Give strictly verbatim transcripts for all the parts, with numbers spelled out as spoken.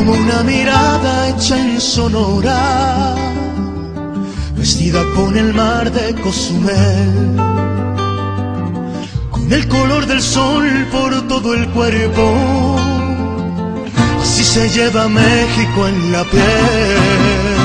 como una mirada hecha en Sonora, vestida con el mar de Cozumel, con el color del sol por todo el cuerpo, así se lleva México en la piel.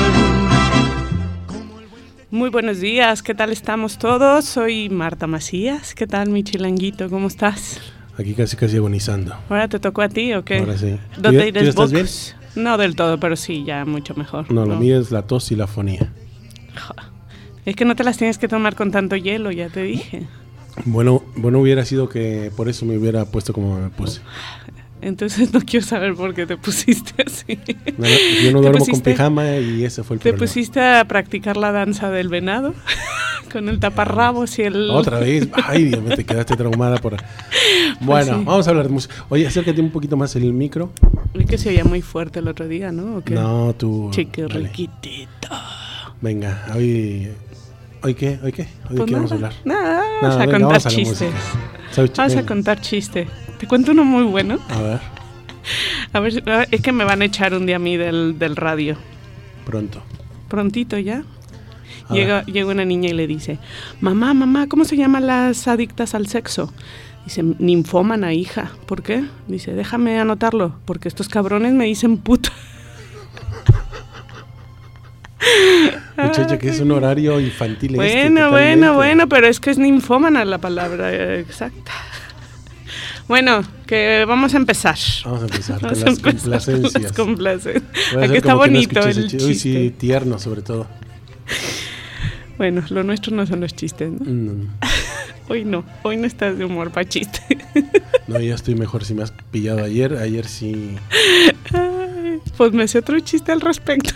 Muy buenos días, ¿qué tal estamos todos? Soy Marta Macías, ¿qué tal mi chilanguito? ¿Cómo estás? Aquí casi casi agonizando. ¿Ahora te tocó a ti o qué? Ahora sí. ¿Dónde ¿Tú ya, ¿tú ya estás bien? No del todo, pero sí, ya mucho mejor. No, ¿no? Lo mío es la tos y la fonía. Es que no te las tienes que tomar con tanto hielo, ya te dije. Bueno, bueno hubiera sido que por eso me hubiera puesto como me puse. Entonces no quiero saber por qué te pusiste así. No, no, yo no duermo con pijama y ese fue el ¿Te problema. ¿Te pusiste a practicar la danza del venado? Con el taparrabos y el... Otra vez. Ay, Dios mío, te quedaste traumada por... Bueno, pues sí. Vamos a hablar de música. Oye, acércate un poquito más el micro. Es que se oía muy fuerte el otro día, ¿no? ¿O qué? No, tú... Chiquirriquitito. Venga, hoy... ¿Hoy qué? ¿Hoy qué? ¿Hoy de qué vamos a hablar? Nada, vamos nada, a venga, contar vamos a chistes. Vamos a venga. contar chistes. Te cuento uno muy bueno. A ver. A ver, es que me van a echar un día a mí del, del radio. Pronto. Prontito ya. Llega, llega una niña y le dice, mamá, mamá, ¿cómo se llaman las adictas al sexo? Dice, ninfómana, hija. ¿Por qué? Dice, déjame anotarlo, porque estos cabrones me dicen puta. Muchacha, que es un horario infantil. Bueno, este, bueno, totalmente. bueno, pero es que es ninfómana la palabra exacta. Bueno, que vamos a empezar. Vamos a empezar vamos con a las empezar complacencias. Con las complacencias. Aquí está bonito no el chiste. chiste. Uy, sí, tierno sobre todo. Bueno, lo nuestro no son los chistes, ¿no? Mm. Hoy no, hoy no estás de humor para chiste. No, ya estoy mejor. Si me has pillado ayer, ayer sí. Ay, pues me sé otro chiste al respecto.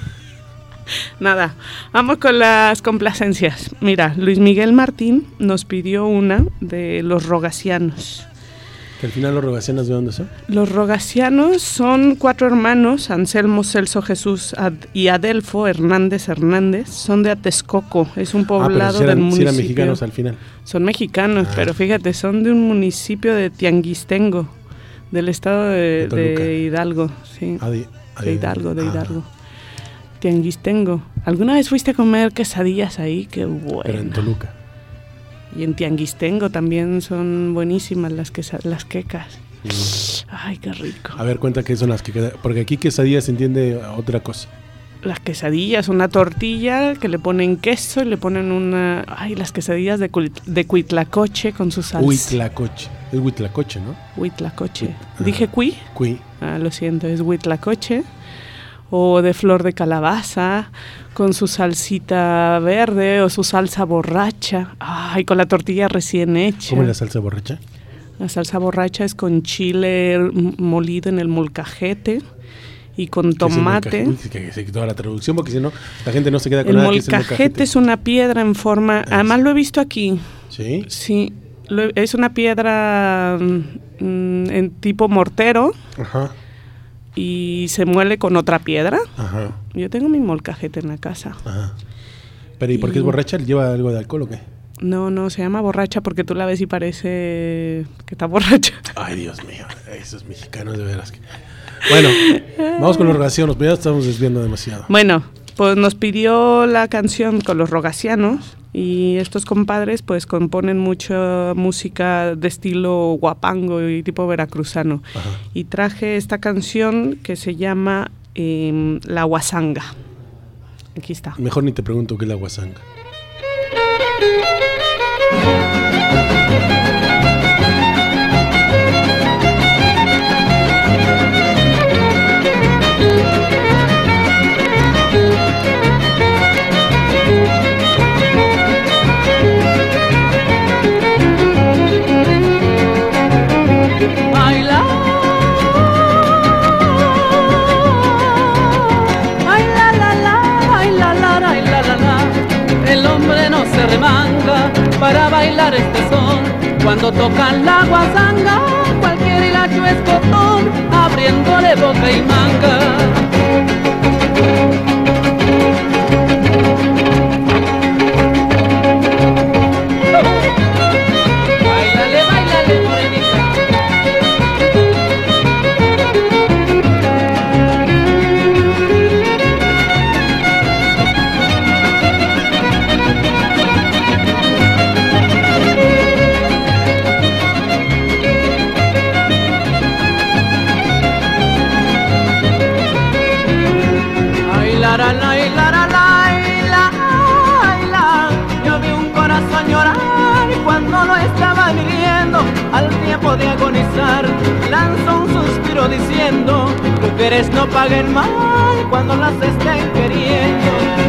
Nada, vamos con las complacencias. Mira, Luis Miguel Martín nos pidió una de los Rogasianos. Que al final los Rogasianos, ¿de dónde son? Los Rogasianos son cuatro hermanos, Anselmo, Celso, Jesús Ad- y Adelfo Hernández Hernández. Son de Atexcoco, es un poblado ah, pero si eran, del municipio. Si eran mexicanos al final. Son mexicanos, ah. pero fíjate, son de un municipio de Tianguistengo, del estado de, de, de Hidalgo. Sí, ah, de, de Hidalgo, de Hidalgo. Ah. Tianguistengo. ¿Alguna vez fuiste a comer quesadillas ahí? Qué bueno. Pero en Toluca. Y en Tianguistengo también son buenísimas las, quesa- las quecas. Mm. Ay, qué rico. A ver, cuenta qué son las quecas. Porque aquí quesadillas se entiende otra cosa. Las quesadillas, una tortilla que le ponen queso y le ponen una... Ay, las quesadillas de, cuit- de cuitlacoche con su salsa. Huitlacoche. Es huitlacoche, ¿no? Huitlacoche. Huit- ¿Dije cui? Cui. Ah, lo siento, es huitlacoche. O de flor de calabaza, con su salsita verde o su salsa borracha. Ay, con la tortilla recién hecha. ¿Cómo es la salsa borracha? La salsa borracha es con chile molido en el molcajete y con tomate. Uy, que se quitó la traducción porque si no, la gente no se queda con el nada. Molcajete que es el molcajete es una piedra en forma... Es. Además lo he visto aquí. ¿Sí? Sí, lo, es una piedra mm, en tipo mortero. Ajá. Y se muele con otra piedra. Ajá. Yo tengo mi molcajete en la casa. Ajá. Pero ¿y por qué es borracha? ¿Lleva algo de alcohol o qué? No, no, se llama borracha porque tú la ves y parece que está borracha. Ay, Dios mío, esos mexicanos de veras. Que... Bueno, vamos con los Rogasianos, pero ya estamos desviando demasiado. Bueno, pues nos pidió la canción con los Rogasianos y estos compadres pues componen mucha música de estilo guapango y tipo veracruzano. Ajá. Y traje esta canción que se llama eh, La Guasanga. Aquí está. Mejor ni te pregunto qué es la guasanga. Baila, baila la la, baila la la, baila la la. El hombre no se remanga para bailar este son. Cuando tocan la guasanga, cualquier hilacho es botón, abriéndole boca y manga. Báilale, báilale, morenita. tiempo de agonizar, lanzó un suspiro diciendo: mujeres no paguen mal cuando las estén queriendo.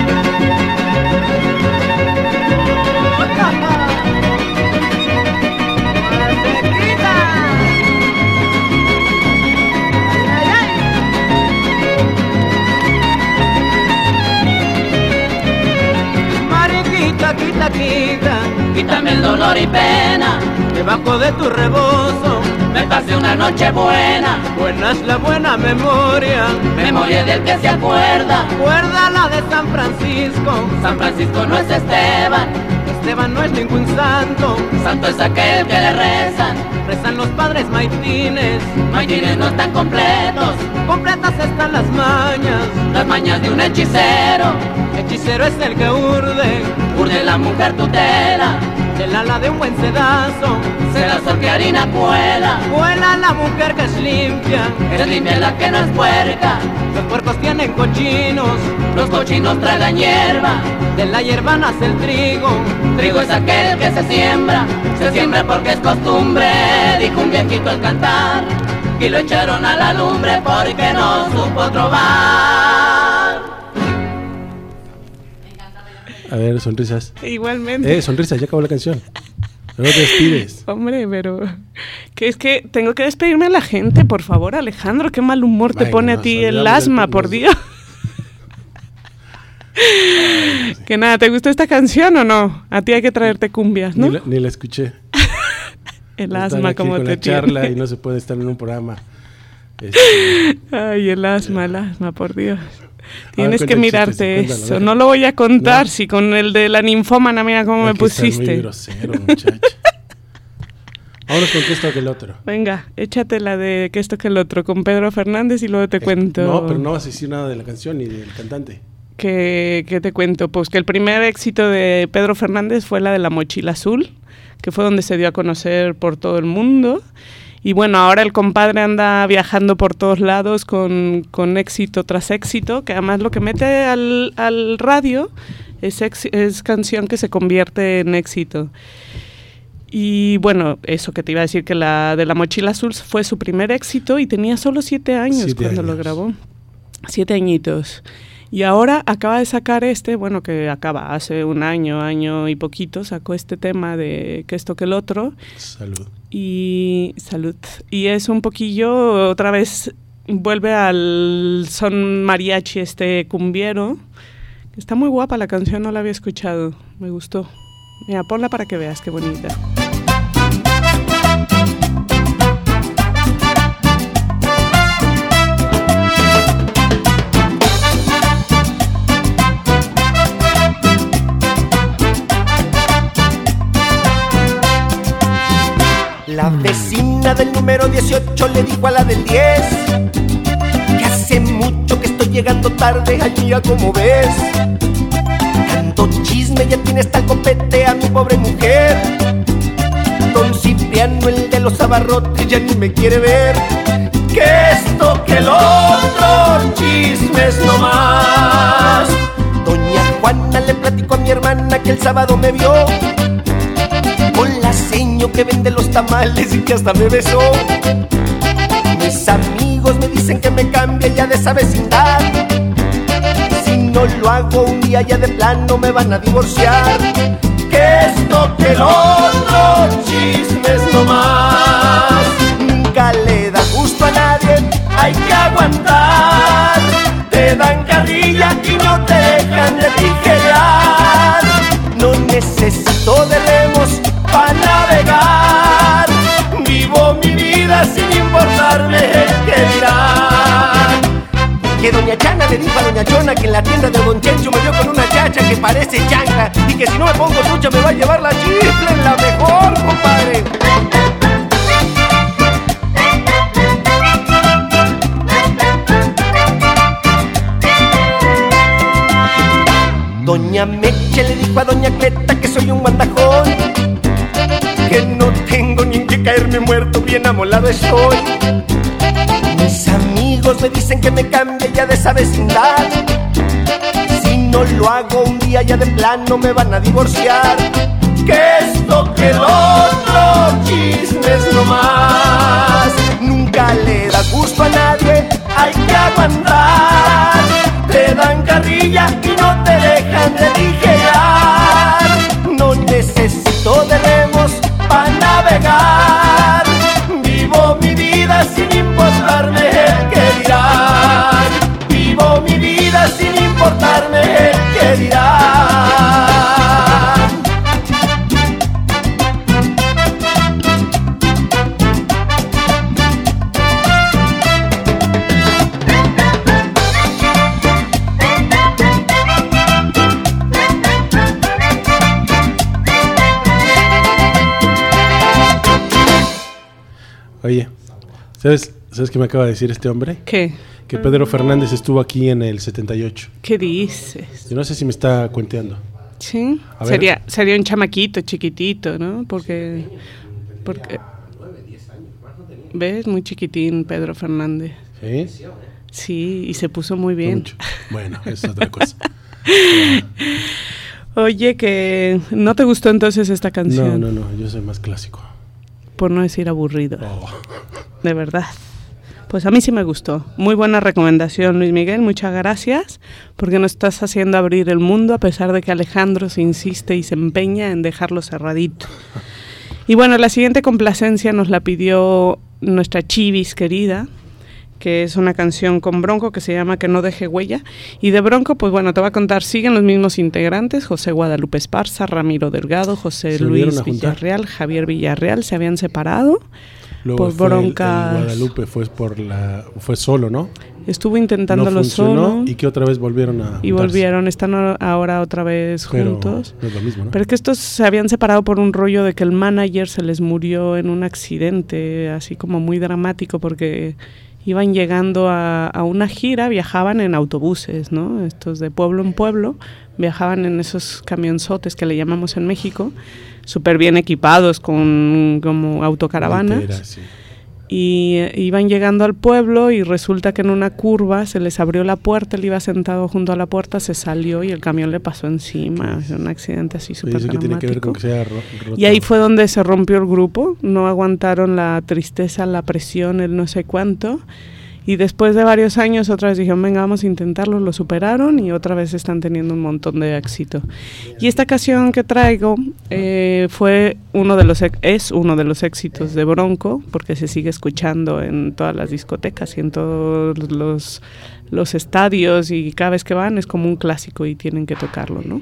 Mariquita, quita, quita, quítame el dolor y pena. Debajo de tu rebozo me pasé una noche buena. Buena es la buena memoria, memoria del que se acuerda. Acuerda la de San Francisco. San Francisco no es Esteban, Esteban no es ningún santo. Santo es aquel que le rezan, rezan los padres maitines. Maitines no están completos, completas están las mañas. Las mañas de un hechicero, hechicero es el que urde, urde la mujer tutela. Del ala de un buen sedazo, sedazo que harina cuela. Cuela la mujer que es limpia, es limpia la que no es puerca. Los puercos tienen cochinos, los cochinos tragan hierba. De la hierba nace el trigo, trigo es aquel que se siembra. Se siembra porque es costumbre, dijo un viejito al cantar. Y lo echaron a la lumbre porque no supo trobar. A ver, sonrisas. Igualmente. Eh, sonrisas, ya acabó la canción. No te despides. Hombre, pero... que es que tengo que despedirme a la gente, por favor, Alejandro. Qué mal humor te Venga, pone a nos ti el olvidamos asma, del- por nos- Dios. Que nada, ¿te gustó esta canción o no? A ti hay que traerte cumbias, ¿no? Ni, la, ni la escuché. El Están asma, aquí como con te la charla tiene. y no se puede estar en un programa. Este, Ay, el asma, el asma, por Dios. A Tienes ver, que cuenta mirarte chistes, cuéntalo, eso. a ver. No lo voy a contar. No. Si con el de la ninfómana, mira cómo me hay que estar muy pusiste. grosero, muchacho. Vámonos con que esto que el otro. Venga, échate la de que esto que el otro con Pedro Fernández y luego te Es- cuento. No, pero no vas a decir nada de la canción ni del cantante. que, que te cuento, pues que el primer éxito de Pedro Fernández fue la de La Mochila Azul, que fue donde se dio a conocer por todo el mundo. Y bueno, ahora el compadre anda viajando por todos lados con, con éxito tras éxito, que además lo que mete al, al radio es, ex, es canción que se convierte en éxito. Y bueno, eso que te iba a decir, que la de La Mochila Azul fue su primer éxito y tenía solo siete años Siete cuando años. lo grabó. Siete añitos. Y ahora acaba de sacar este, bueno, que acaba, hace un año, año y poquito, sacó este tema de que esto que el otro. Salud. Y salud. Y es un poquillo, otra vez, vuelve al son mariachi este cumbiero. Está muy guapa la canción, no la había escuchado, me gustó. Mira, ponla para que veas qué bonita. La vecina del número dieciocho le dijo a la del diez que hace mucho que estoy llegando tarde al día, como ves. Tanto chisme, ya tienes tal copete a mi pobre mujer. Don Cipriano, el de los abarrotes, ya ni me quiere ver. Que esto, que el otro, chismes no más. Doña Juana le platicó a mi hermana que el sábado me vio con la seño que vende los tamales y que hasta me besó. Mis amigos me dicen que me cambie ya de esa vecindad. Si no lo hago un día ya de plano me van a divorciar. Que esto, que el otro, chismes no más. Nunca le da gusto a nadie, hay que aguantar. Te dan carrilla y no te dejan de tijerear. No necesito de remos para navegar, vivo mi vida sin importarme el que dirán. Que doña Chana le dijo a doña Chona que en la tienda de don Chencho me vio con una chacha que parece chancla y que si no me pongo trucha me va a llevar la chifla en la mejor, compadre. Doña Meche le dijo a doña Cleta que soy un guandajón, que no tengo ni en qué caerme muerto, bien amolado estoy. Mis amigos me dicen que me cambie ya de esa vecindad. Si no lo hago un día ya de plano me van a divorciar. Que esto, que el otro, chismes no más. Oye, ¿sabes, ¿sabes qué me acaba de decir este hombre? ¿Qué? Que Pedro Fernández estuvo aquí en el setenta y ocho. ¿Qué dices? Yo no sé si me está cuenteando. Sí, sería, sería un chamaquito, chiquitito, ¿no? Porque, porque ¿ves? Muy chiquitín Pedro Fernández. ¿Sí? Sí, y se puso muy bien. Mucho. Bueno, es otra cosa. Oye, que ¿no te gustó entonces esta canción? No, no, no, yo soy más clásico. Por no decir aburrido. Oh. De verdad. Pues a mí sí me gustó. Muy buena recomendación, Luis Miguel. Muchas gracias, porque nos estás haciendo abrir el mundo a pesar de que Alejandro se insiste y se empeña en dejarlo cerradito. Y bueno, la siguiente complacencia nos la pidió nuestra Chivis querida, que es una canción con Bronco que se llama Que no deje huella. Y de Bronco, pues bueno, te voy a contar, siguen los mismos integrantes: José Guadalupe Esparza, Ramiro Delgado, José Luis Villarreal, Javier Villarreal. Se habían separado. Luego por broncas. El, el Guadalupe fue por la fue solo, ¿no? Estuvo intentándolo no solo. Y que otra vez volvieron a Y juntarse. volvieron, están ahora otra vez Pero juntos. No es lo mismo, ¿no? Pero es que estos se habían separado por un rollo de que el manager se les murió en un accidente, así como muy dramático, porque iban llegando a, a una gira, viajaban en autobuses, ¿no? Estos de pueblo en pueblo, viajaban en esos camionzotes que le llamamos en México, súper bien equipados con como autocaravanas. Entera, sí. Y eh, iban llegando al pueblo y resulta que en una curva se les abrió la puerta, él iba sentado junto a la puerta, se salió y el camión le pasó encima. Es un accidente así súper dramático. Tiene que ver con que sea ro- roto. Y ahí fue donde se rompió el grupo, no aguantaron la tristeza, la presión, el no sé cuánto. Y después de varios años otra vez dijeron, venga, vamos a intentarlo, lo superaron y otra vez están teniendo un montón de éxito. Y esta canción que traigo eh, fue uno de los es uno de los éxitos de Bronco, porque se sigue escuchando en todas las discotecas y en todos los, los estadios, y cada vez que van es como un clásico y tienen que tocarlo, ¿no?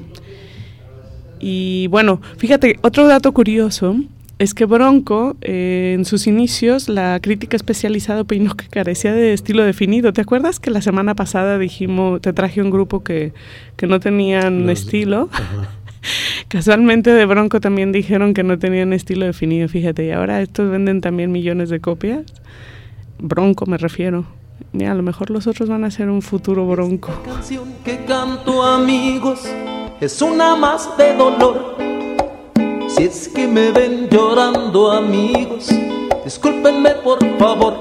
Y bueno, fíjate, otro dato curioso es que Bronco, eh, en sus inicios, la crítica especializada opinó que carecía de estilo definido. ¿Te acuerdas que la semana pasada dijimos, te traje un grupo que, que no tenían Los, estilo? Ajá. Casualmente de Bronco también dijeron que no tenían estilo definido, fíjate, y ahora estos venden también millones de copias. Bronco me refiero. Mira, a lo mejor los otros van a ser un futuro Bronco. Esta canción que canto, amigos, es una más de dolor. Si es que me ven llorando, amigos, discúlpenme por favor.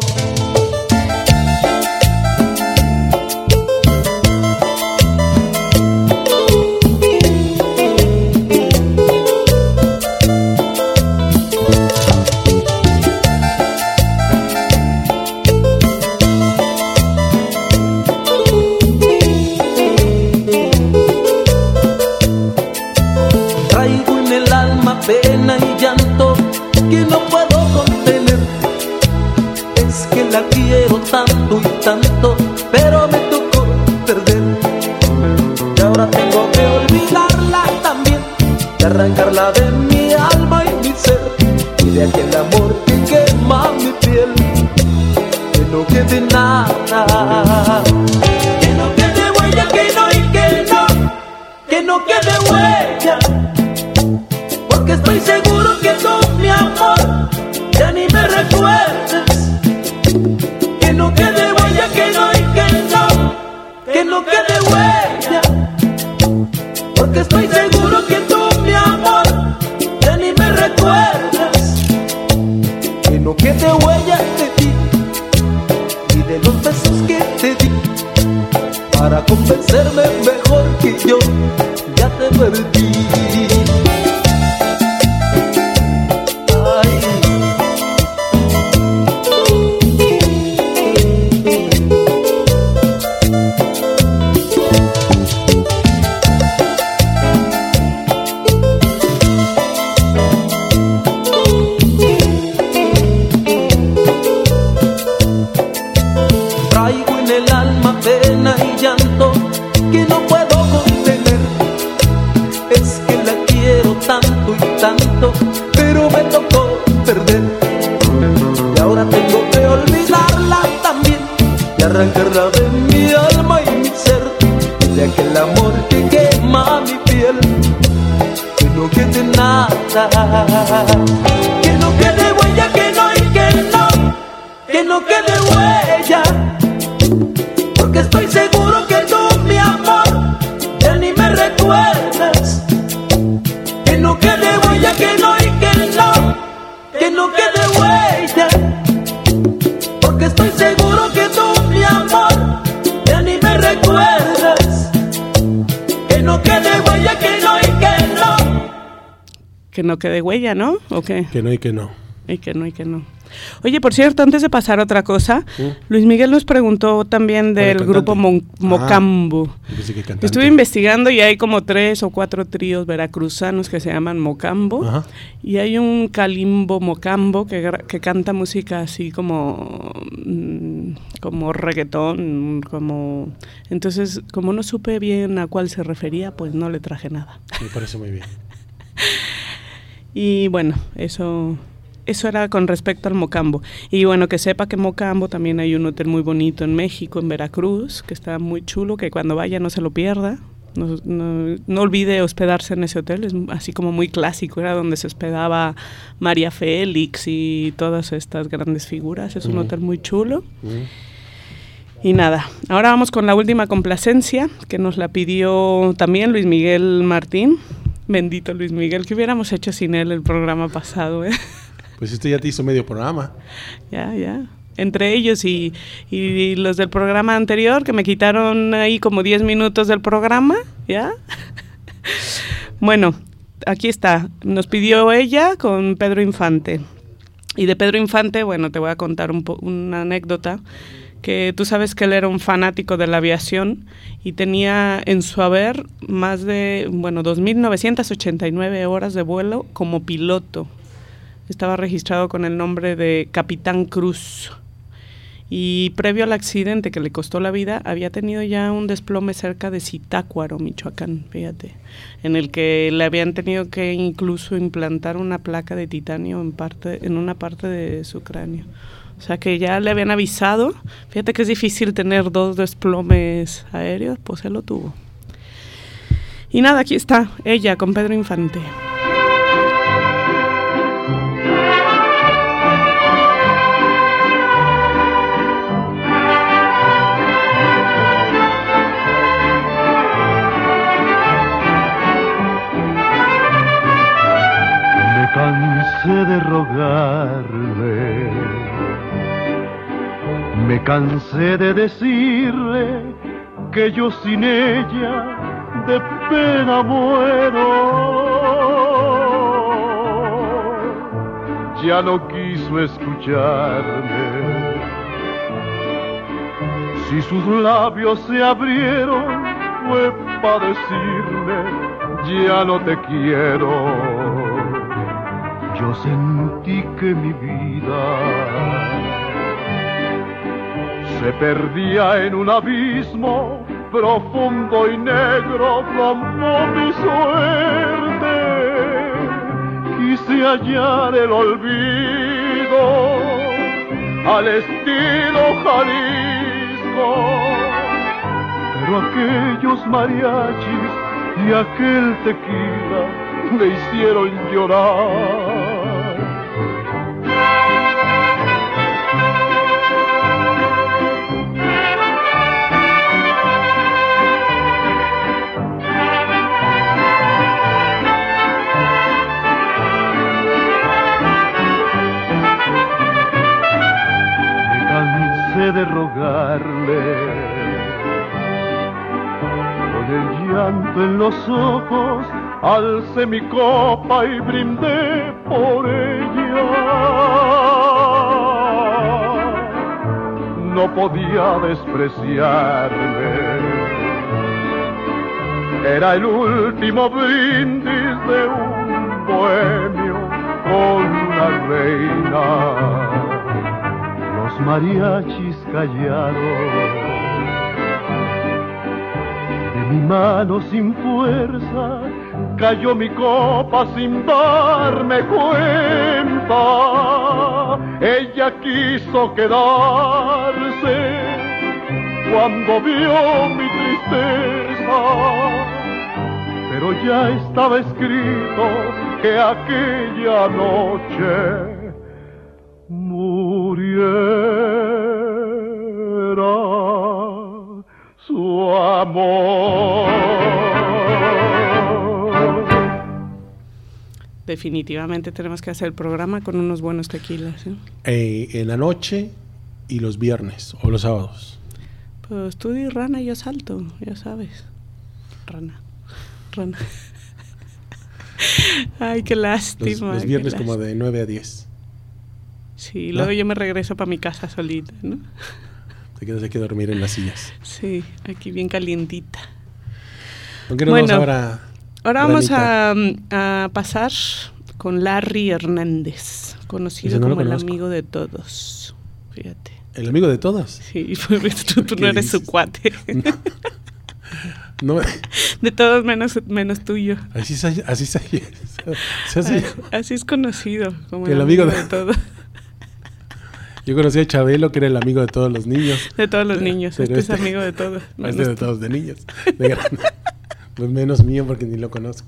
Pena y llanto que no puedo contener. Es que la quiero tanto y tanto, pero me tocó perder. Y ahora tengo que olvidarla también, y arrancarla de mi alma y mi ser, y de aquel amor que quema mi piel, que no quede nada, que no quede huella, que no y que no, que no quede huella. Porque estoy seguro que tú, mi amor, ya ni me recuerdes. Que no quede huella, que no y que no, que no quede huella. Porque estoy seguro que tú, mi amor, ya ni me recuerdes. Que no quede huella de ti y de los besos que te di, para convencerme mejor que yo ya te perdí. Pena y llanto que no puedo contener. Es que la quiero tanto y tanto, pero me tocó perder. Y ahora tengo que olvidarla también, y arrancarla de mi alma y mi ser, de aquel amor que quema mi piel. Que no quede nada, que no quede huella, que no y que no, que no quede huella, porque estoy seguro que tú, mi amor, ya ni me recuerdas. Que no quede huella, que no y que no, que no quede huella, porque estoy seguro que tú, mi amor, ya ni me recuerdas. Que no quede huella, que no y que no. Que no quede huella, ¿no? ¿O qué? Que no y que no. Y que no, y que no. Oye, por cierto, antes de pasar a otra cosa, ¿Mm? Luis Miguel nos preguntó también del grupo Mon- Mocambo. Ah, que estuve investigando y hay como tres o cuatro tríos veracruzanos que se llaman Mocambo. Ajá. Y hay un Calimbo Mocambo que, que canta música así como, como reggaetón, como... Entonces, como no supe bien a cuál se refería, pues no le traje nada. Me parece muy bien. Y bueno, eso... Eso era con respecto al Mocambo. Y bueno, que sepa que Mocambo también hay un hotel muy bonito en México, en Veracruz, que está muy chulo, que cuando vaya no se lo pierda. No, no, no olvide hospedarse en ese hotel, es así como muy clásico, era donde se hospedaba María Félix y todas estas grandes figuras. Es un uh-huh. hotel muy chulo. Uh-huh. Y nada, ahora vamos con la última complacencia, que nos la pidió también Luis Miguel Martín. Bendito Luis Miguel, ¿qué hubiéramos hecho sin él el programa pasado, eh? Pues este ya te hizo medio programa. Ya, ya. Entre ellos y, y los del programa anterior, que me quitaron ahí como diez minutos del programa, ¿ya? Bueno, aquí está. Nos pidió ella con Pedro Infante. Y de Pedro Infante, bueno, te voy a contar un po- una anécdota, que tú sabes que él era un fanático de la aviación y tenía en su haber más de, bueno, dos mil novecientas ochenta y nueve horas de vuelo como piloto. Estaba registrado con el nombre de Capitán Cruz. Y previo al accidente que le costó la vida, había tenido ya un desplome cerca de Zitácuaro, Michoacán, fíjate, en el que le habían tenido que incluso implantar una placa de titanio en, parte, en una parte de su cráneo. O sea que ya le habían avisado. Fíjate que es difícil tener dos desplomes aéreos, pues él lo tuvo. Y nada, aquí está, ella con Pedro Infante. Cansé de rogarle, me cansé de decirle que yo sin ella de pena muero. Ya no quiso escucharme, si sus labios se abrieron fue para decirme ya no te quiero. Yo sentí que mi vida se perdía en un abismo profundo y negro como mi suerte. Quise hallar el olvido al estilo Jalisco, pero aquellos mariachis y aquel tequila me hicieron llorar. Me cansé de rogarle, con el llanto en los ojos alcé mi copa y brindé por ella. No podía despreciarme, era el último brindis de un bohemio con una reina. Los mariachis callaron, de mi mano sin fuerza cayó mi copa sin darme cuenta. Ella quiso quedarse cuando vio mi tristeza, pero ya estaba escrito que aquella noche murió. amor. Definitivamente tenemos que hacer el programa con unos buenos tequilas, ¿eh? Eh, en la noche y los viernes o los sábados. Pues tú di Rana y yo salto, ya sabes. Rana, Rana. Ay, qué lástima. Los, los viernes como de nueve a diez. Sí, ¿no? luego yo me regreso para mi casa solita, ¿no? Te quedas aquí a dormir en las sillas. Sí, aquí bien calientita. ¿Con qué nos Bueno, vamos ahora? Ahora vamos a, Ranita? a pasar con Larry Hernández, conocido Ese no lo como el conozco. amigo de todos. Fíjate. ¿El amigo de todas? Sí, tú, tú no eres su cuate. No. No, de todos menos, menos tuyo. así se así se se hace. Así, así es conocido como El el amigo amigo de- de todos. Yo conocí a Chabelo, que era el amigo de todos los niños. De todos los niños. Pero Este es amigo de todos. Este menos de tú. todos, de niños. De gran- pues menos mío porque ni lo conozco.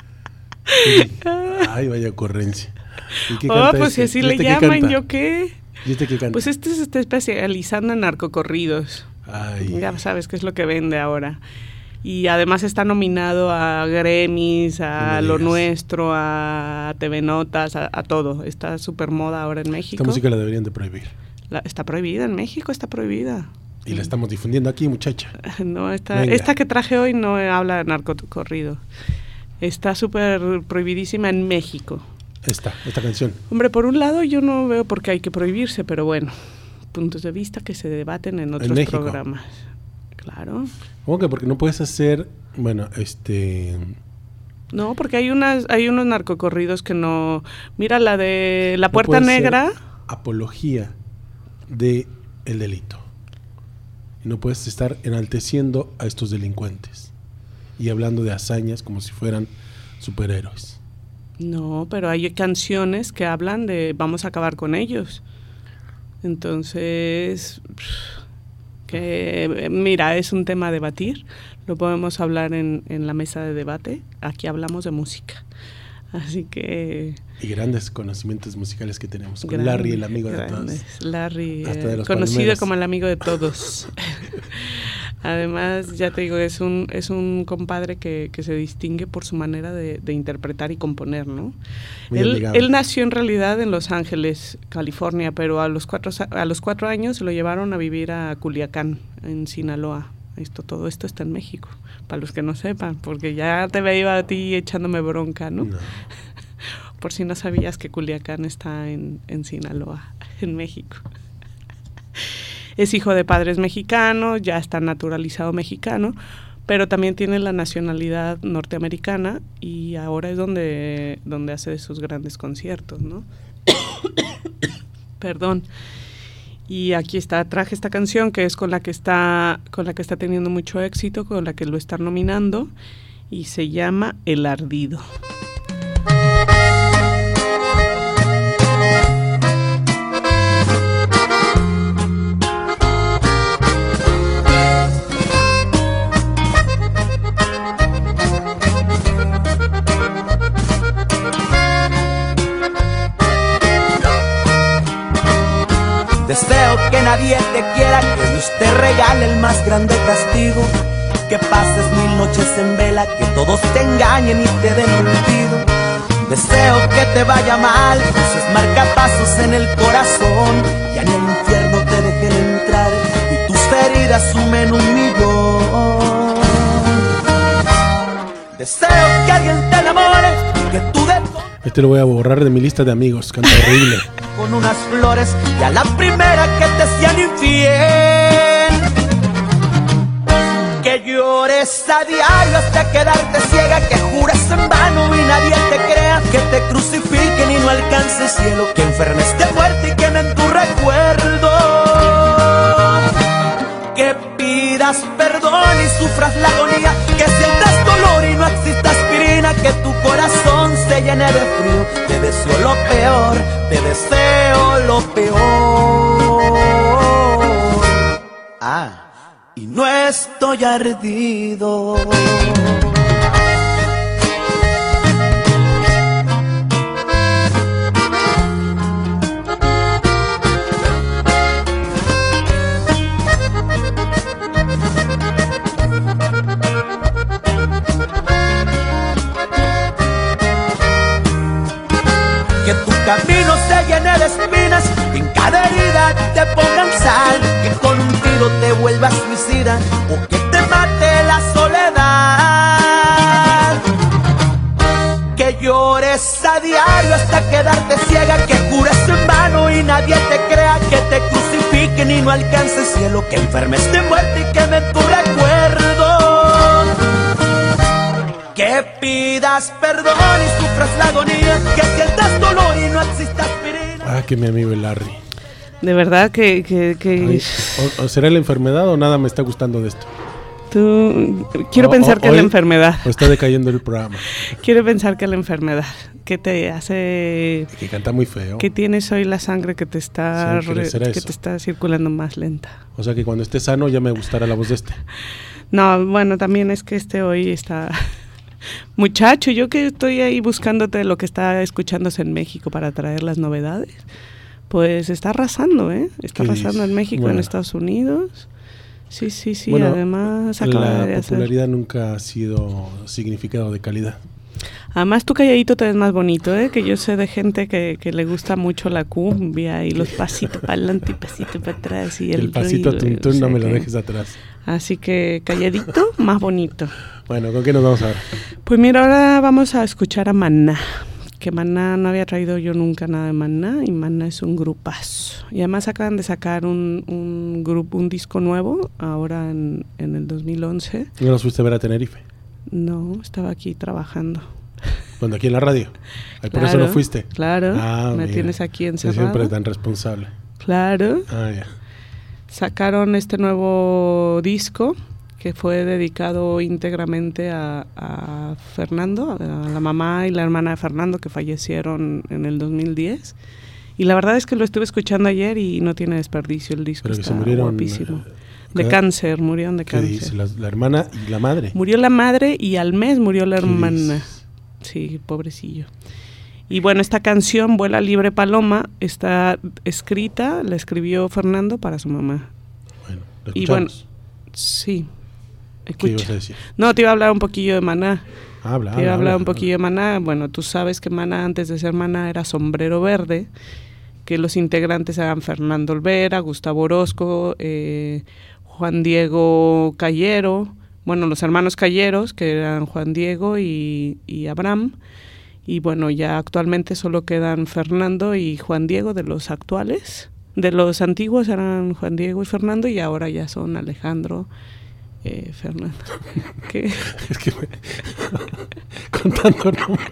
Ay, vaya ocurrencia. ¿Y qué Oh, canta pues si este? así ¿Y le este qué llaman, canta? ¿yo qué? ¿Y este qué canta? Pues este se está especializando en narcocorridos. Ay, Ya sabes qué es lo que vende ahora. Y además está nominado a Grammys, a No me Lo digas. Nuestro, a T V Notas, a, a todo. Está súper moda ahora en México. esta música la deberían de prohibir. La- está prohibida en México, está prohibida. Y la estamos difundiendo aquí, muchacha. No, esta, Venga. esta que traje hoy no habla de narcocorrido. Está súper prohibidísima en México. Esta, esta canción. Hombre, por un lado yo no veo por qué hay que prohibirse, pero bueno, puntos de vista que se debaten en otros México. programas. Claro. ¿Cómo que? Porque no puedes hacer, bueno, este... No, porque hay unas, hay unos narcocorridos que no. Mira la de La no Puerta puedes Negra. hacer apología de el delito. Y no puedes estar enalteciendo a estos delincuentes y hablando de hazañas como si fueran superhéroes. No, pero hay canciones que hablan de vamos a acabar con ellos. Entonces, que mira, es un tema a debatir. Lo podemos hablar en, en la mesa de debate. Aquí hablamos de música. Así que... Y grandes conocimientos musicales que tenemos. Con Grandes, Larry, el amigo de grandes. todos. Larry, Hasta de eh, los conocido palmeros. como el amigo de todos. Además, ya te digo, es un es un compadre que, que se distingue por su manera de, de interpretar y componer, ¿no? Muy Él, amigable. él nació en realidad en Los Ángeles, California, pero a los cuatro a los cuatro años se lo llevaron a vivir a Culiacán, en Sinaloa. Esto, todo esto está en México, para los que no sepan, porque ya te veía a ti echándome bronca, ¿no? No. Por si no sabías que Culiacán está en, en Sinaloa, en México. Es hijo de padres mexicanos, ya está naturalizado mexicano, pero también tiene la nacionalidad norteamericana y ahora es donde, donde hace sus grandes conciertos, ¿no? Perdón. Y aquí está, traje esta canción que es con la que está, con la que está teniendo mucho éxito, con la que lo están nominando, y se llama El Ardido. Deseo que nadie te quiera, que Dios te regale el más grande castigo, que pases mil noches en vela, que todos te engañen y te den olvido. Deseo que te vaya mal, cruces marcapasos en el corazón, y en el infierno te dejen entrar y tus heridas sumen un millón. Deseo que alguien te enamore, que tú de Este lo voy a borrar de mi lista de amigos. Canta horrible. con unas flores y a la primera que te sean infiel, que llores a diario hasta quedarte ciega, que jures en vano y nadie te crea, que te crucifiquen y no alcances cielo, que enfermes de muerte y quemen tu recuerdo, que pidas perdón y sufras la agonía, que sientas dolor y no exista aspirina, que tu corazón se llene de frío. Te deseo lo peor, te deseo lo peor. Ah, y no estoy ardido. camino se llene de espinas, en cada herida te pongan sal, que con un tiro te vuelvas suicida o que te mate la soledad. Que llores a diario hasta quedarte ciega, que cures en vano y nadie te crea, que te crucifiquen y no alcances cielo, que enfermes de muerte y quemen tu recuerdo. Que pidas perdón y sufras la agonía, que sientas dolor y no exista aspirina. Ah, que mi amigo el Larry. De verdad que... que, que... Ay, o, o será la enfermedad o nada me está gustando de esto. Tú... Quiero o, pensar o, que es la enfermedad. O está decayendo el programa. Quiero pensar que es la enfermedad. Que te hace... Que canta muy feo. Que tienes hoy la sangre que te está, sí, re, que eso. te está circulando más lenta. O sea que cuando esté sano ya me gustará la voz de este. No, bueno, también es que este hoy está... Muchacho, yo que estoy ahí buscándote lo que está escuchándose en México para traer las novedades, pues está arrasando, ¿eh? Está arrasando dices? en México, Bueno. en Estados Unidos. Sí, sí, sí, bueno, además acaba de la hacer... popularidad nunca ha sido significado de calidad. Además tú calladito te ves más bonito, ¿eh? Que yo sé de gente que, que le gusta mucho la cumbia y los pasitos para adelante y pasitos para atrás. Y el, El pasito ruido, tuntún o sea no me lo que- dejes atrás. Así que calladito, más bonito. Bueno, ¿con qué nos vamos ahora? Pues mira, ahora vamos a escuchar a Maná, que Maná no había traído yo nunca nada de Maná, y Maná es un grupazo. Y además acaban de sacar un, un grupo, un disco nuevo, ahora en, en el dos mil once. ¿No los fuiste a ver a Tenerife? No, estaba aquí trabajando. Cuando aquí en la radio. Ay, por eso Claro, no fuiste. Claro, Ah, me mira. tienes aquí Yo encerrado. siempre tan responsable. Claro. Ah, ya. Sacaron este nuevo disco que fue dedicado íntegramente a, a Fernando, a la mamá y la hermana de Fernando que fallecieron en el dos mil diez. Y la verdad es que lo estuve escuchando ayer y no tiene desperdicio, el disco Pero que está se murieron, guapísimo. eh, De ¿qué? cáncer, murieron de ¿Qué cáncer. dices? La, la hermana y la madre. Murió la madre y al mes murió la ¿Qué hermana. dices? Sí, pobrecillo. Y bueno, esta canción, Vuela Libre Paloma, está escrita, la escribió Fernando para su mamá. Bueno, ¿lo Y bueno, escuchamos? sí. ¿Qué Escucha. ibas a decir? No, te iba a hablar un poquillo de Maná. Habla, Te iba a habla, hablar habla, un poquillo de Maná. Bueno, tú sabes que Maná, antes de ser Maná, era Sombrero Verde, que los integrantes eran Fernando Olvera, Gustavo Orozco, eh, Juan Diego Callero, bueno, los hermanos Calleros, que eran Juan Diego y, y Abraham. Y bueno, ya actualmente solo quedan Fernando y Juan Diego de los actuales. De los antiguos eran Juan Diego y Fernando y ahora ya son Alejandro, eh, Fernando. ¿Qué? Es que me... contando nombres.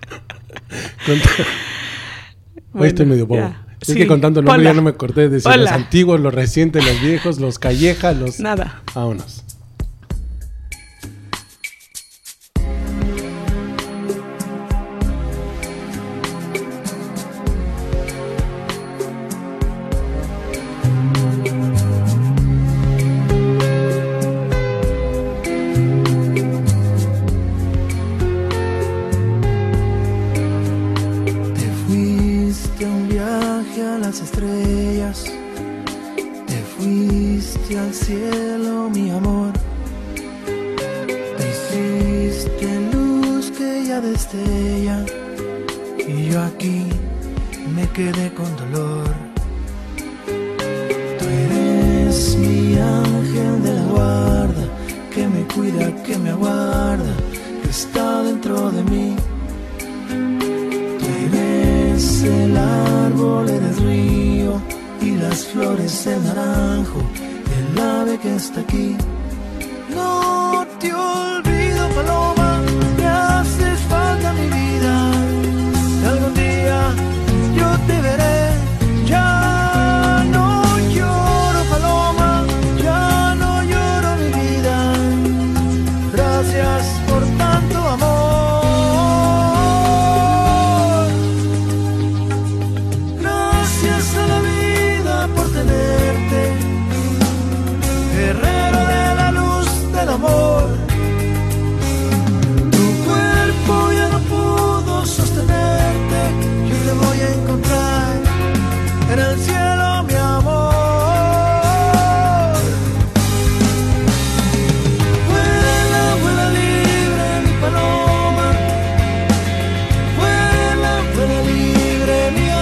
Conta- Hoy estoy medio bobo. ya. Es Sí, que contando nombres hola. ya no me acordé de si Hola. los antiguos, los recientes, los viejos, los calleja, los... Nada. Vámonos. Te fuiste a un viaje a las estrellas, te fuiste al cielo, mi amor. Te hiciste luz que ya destella, y yo aquí me quedé con dolor. Tú eres mi ángel de la guarda, que me cuida, que me aguarda, que está dentro de mí. Eres el árbol, eres río, y las flores el naranjo, el ave que está aquí. No te olvido, paloma, me haces falta mi vida. Algún día yo te veré, ya no lloro, paloma, ya no lloro mi vida. Gracias por tanto amor. Gracias a la vida por tenerte, guerrero de la luz del amor. Tu cuerpo ya no pudo sostenerte, yo te voy a encontrar en el cielo, mi amor. Vuela, vuela libre mi paloma, vuela, vuela libre mi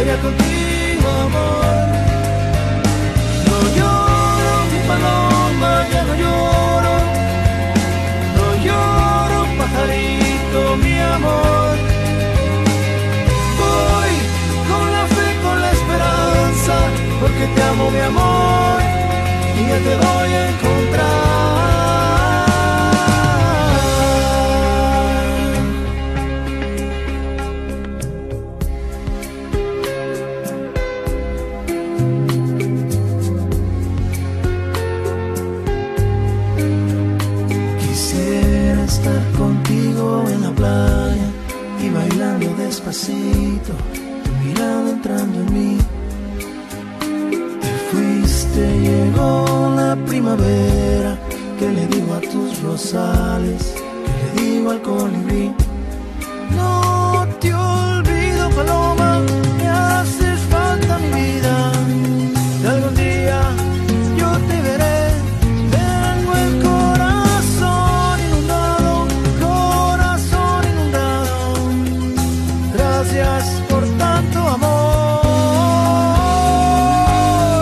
sería contigo, amor. No lloro, mi paloma, ya no lloro. No lloro, pajarito, mi amor. Voy con la fe, con la esperanza, porque te amo, mi amor, y ya te voy a encontrar. Quisiera estar contigo en la playa y bailando despacito, tu mirada entrando en mí. Te fuiste, llegó la primavera, que le digo a tus rosales, que le digo al colibrí. No te olvido, paloma, me haces falta mi vida. Y algún día yo te veré. Tengo el corazón inundado, corazón inundado. Gracias por tanto amor.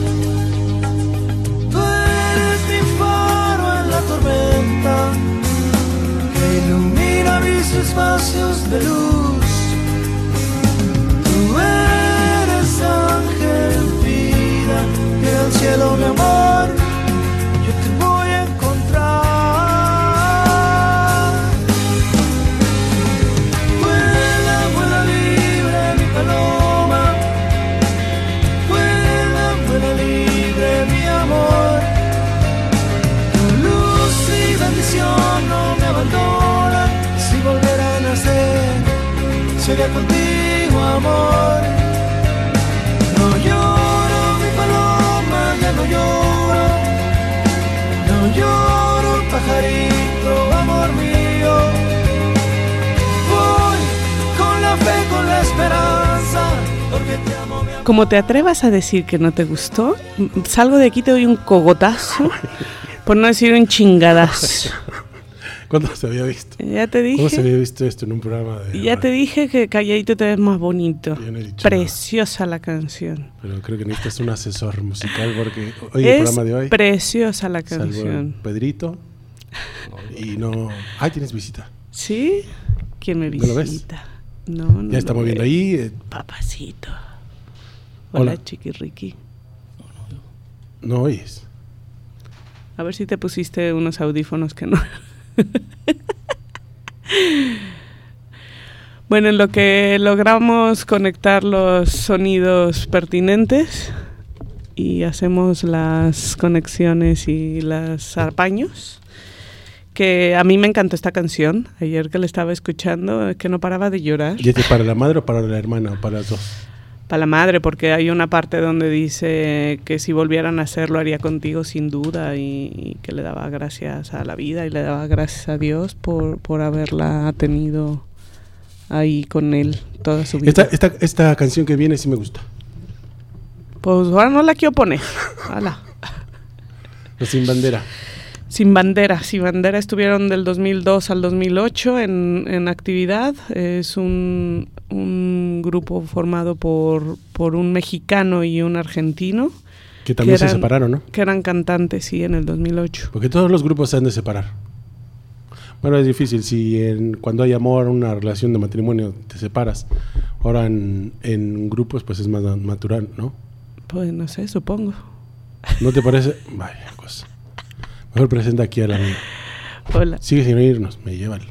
Tú eres mi faro en la tormenta, que ilumina mis espacios de luz. Tú eres ángel, vida, que al cielo, mi amor, yo te voy a encontrar. Vuela, vuela libre, mi paloma. Vuela, vuela libre, mi amor. Tu luz y bendición no me abandonan. Si volviera a nacer, sería contigo, amor. No lloro, mi paloma, ya no lloro. No lloro, pajarito, amor mío. Voy con la fe, con la esperanza, porque te amo, mi amor. Como te atrevas a decir que no te gustó, salgo de aquí, te doy un cogotazo, por no decir un chingadazo. ¿Cuándo se había visto? Ya te dije. ¿Cómo se había visto esto en un programa de... Ya te dije que calladito te ves más bonito. Yo no he dicho Preciosa la canción. Pero creo que necesitas un asesor musical porque hoy el Es programa de hoy... preciosa la salvo canción. Pedrito y no... ¡Ay, tienes visita! ¿Sí? ¿Quién me ¿No lo ves? visita? No, no. Ya estamos lo viendo veo. ahí... eh, Papacito. Hola, Hola. chiquirriqui. no oyes. A ver si te pusiste unos audífonos que no. Bueno, en lo que logramos conectar los sonidos pertinentes y hacemos las conexiones y los apaños, que a mí me encantó esta canción. Ayer que la estaba escuchando, que no paraba de llorar. ¿Y este para la madre o para la hermana o para las dos? Para la madre, porque hay una parte donde dice que si volvieran a hacerlo haría contigo sin duda, y, y que le daba gracias a la vida y le daba gracias a Dios por, por haberla tenido ahí con él toda su vida. Esta, esta, esta canción que viene sí me gusta. Pues ahora no la quiero poner. Hala. Los Sin Bandera. Sin Bandera. Sin Bandera estuvieron del dos mil dos al dos mil ocho en, en actividad. Es un, un grupo formado por, por un mexicano y un argentino. Que también que eran, se separaron, ¿no? Que eran cantantes, sí, en el dos mil ocho. Porque todos los grupos se han de separar. Bueno, es difícil. Si en, cuando hay amor, una relación de matrimonio, te separas. Ahora en, en grupos, pues es más natural, ¿no? Pues no sé, supongo. ¿No te parece? Vaya cosa. Mejor presenta aquí a la amiga. Hola. Sigue sin oírnos, me llevan.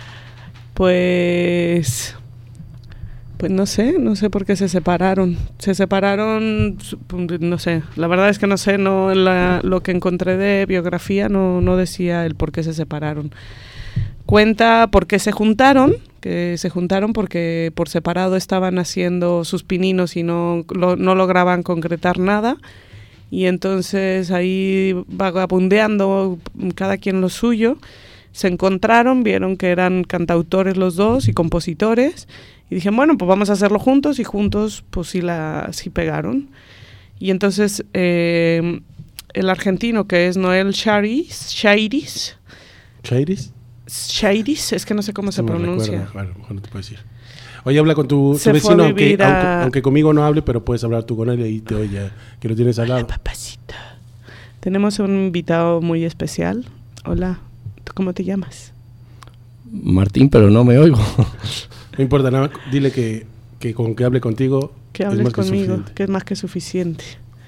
Pues... Pues no sé, no sé por qué se separaron. Se separaron, no sé, la verdad es que no sé, no en la, lo que encontré de biografía no, no decía el por qué se separaron. Cuenta por qué se juntaron, que se juntaron porque por separado estaban haciendo sus pininos y no, lo, no lograban concretar nada. Y entonces ahí vagabundeando, cada quien lo suyo, se encontraron, vieron que eran cantautores los dos y compositores, y dije, bueno, pues vamos a hacerlo juntos, y juntos pues sí, la, sí pegaron. Y entonces eh, el argentino, que es Noel Shairis, Shairis, ¿Shairis? Shairis, es que no sé cómo se No me pronuncia. recuerdo, claro, mejor no te puedo decir. Oye, habla con tu, tu Se fue vecino, a aunque, vivir a- aunque, aunque conmigo no hable, pero puedes hablar tú con él y te oye que lo tienes al lado. Papacito. Tenemos un invitado muy especial. Hola, ¿tú cómo te llamas? Martín, pero no me oigo. No importa nada, dile que, que con que hable contigo Que es hables más que conmigo, suficiente. que es más que suficiente.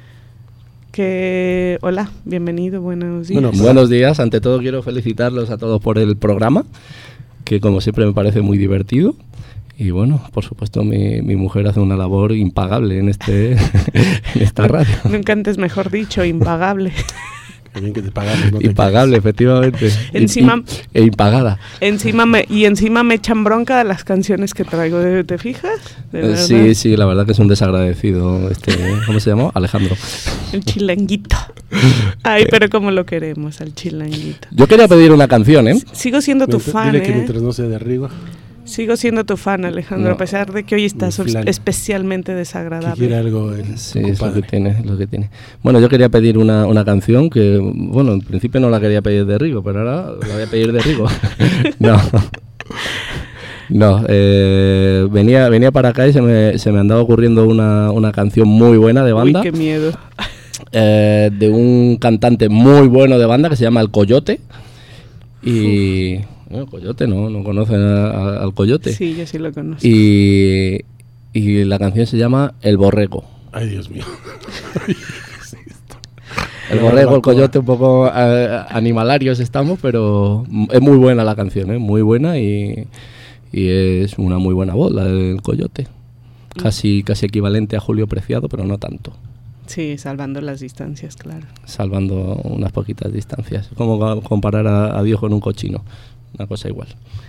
Que hola, bienvenido, buenos días. Bueno, pues- Buenos días. Ante todo quiero felicitarlos a todos por el programa, que como siempre me parece muy divertido. Y bueno, por supuesto mi, mi mujer hace una labor impagable en este en esta radio. Nunca antes mejor dicho, impagable. Qué bien que te pagamos, no te Impagable, efectivamente. Encima- E impagada. Encima me, y encima me echan bronca de las canciones que traigo, ¿te, te fijas? De Eh, verdad. Sí, sí, la verdad que es un desagradecido. Este, ¿cómo se llamó? Alejandro. El chilanguito. Ay, pero como lo queremos al chilanguito. Yo quería pedir una canción, ¿eh? Sigo siendo tu Mientras- fan, Dile que ¿eh? mientras no sea de arriba, Sigo siendo tu fan, Alejandro, No. a pesar de que hoy estás Mi flan. especialmente que desagradable. quiera algo el Sí, tu es lo que compadre. tiene, es lo que tiene. Bueno, yo quería pedir una, una canción que, bueno, en principio no la quería pedir de Rigo, pero ahora la voy a pedir de Rigo. No. No, eh, venía, venía para acá y se me, se me andaba ocurriendo una, una canción muy buena de Uy, banda, qué miedo. eh, de un cantante muy bueno de banda que se llama El Coyote. Y... Bueno, Coyote, ¿no? ¿No conocen a- a- al Coyote? Sí, yo sí lo conozco. Y, y la canción se llama El Borrego. Ay, Dios mío. El La borrego, el barbacoa. coyote, un poco eh, animalarios estamos, pero es muy buena la canción, ¿eh? Muy buena y, y es una muy buena voz, la del coyote. Casi, casi equivalente a Julio Preciado, pero no tanto, Sí, salvando las distancias, claro. salvando unas poquitas distancias. Como co- comparar a, a Dios con un cochino, una cosa igual.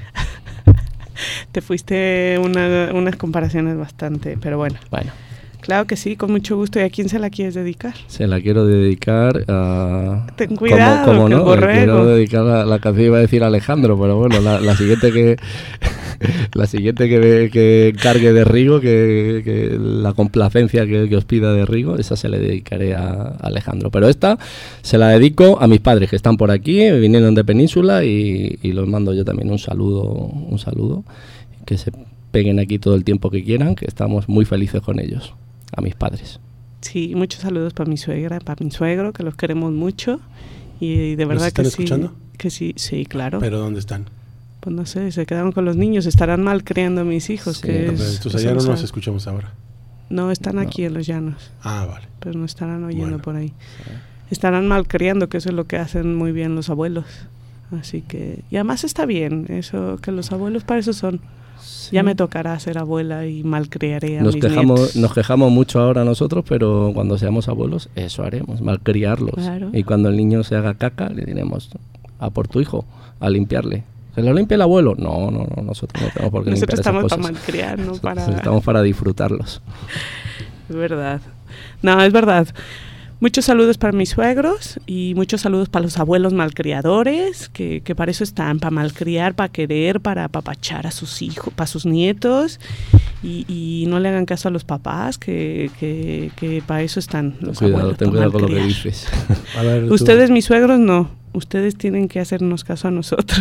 Te fuiste una, unas comparaciones bastante, pero bueno. Bueno, Claro que sí, con mucho gusto. ¿Y a quién se la quieres dedicar? se la quiero dedicar a... Ten cuidado, como, como que el no, borrego. quiero dedicar la, la canción, iba a decir Alejandro, pero bueno, la, la siguiente que... La siguiente que, que cargue de Rigo, que, que la complacencia que, que os pida de Rigo, esa se le dedicaré a Alejandro. Pero esta se la dedico a mis padres que están por aquí, vinieron de Península y, y los mando yo también un saludo, un saludo, que se peguen aquí todo el tiempo que quieran, que estamos muy felices con ellos, a mis padres. Sí, muchos saludos para mi suegra, para mi suegro, que los queremos mucho. Y de verdad están que sí. escuchando? Que sí, sí, claro. ¿Pero dónde están? Pues no sé, se quedaron con los niños, estarán mal criando a mis hijos. Sí, que no, es- Pero entonces eso allá no lo nos sabe. escuchamos ahora. No, están No. aquí en los llanos, Ah, vale. pero no estarán oyendo Bueno. por ahí. Estarán mal criando, que eso es lo que hacen muy bien los abuelos. Así que, y además está bien, eso que los abuelos para eso son. Ya me tocará ser abuela y malcriaré a Nos mis quejamos, nietos. nos quejamos mucho ahora nosotros, pero cuando seamos abuelos, eso haremos, malcriarlos. Claro. Y cuando el niño se haga caca, le diremos, a por tu hijo, a limpiarle. ¿Que lo limpie el abuelo? No, no, no, nosotros no tenemos por qué Nosotros limpiar estamos esas para cosas. malcriar, no Nosotros para... Estamos para disfrutarlos. Es verdad. No, es verdad. Muchos saludos para mis suegros y muchos saludos para los abuelos malcriadores, que, que para eso están, para malcriar, para querer, para apapachar a sus hijos, para sus nietos, y, y no le hagan caso a los papás, que, que, que para eso están los Cuidado, abuelos. ten para cuidado con lo que malcriar. dices. A ver, tú- Ustedes, mis suegros, no. Ustedes tienen que hacernos caso a nosotros.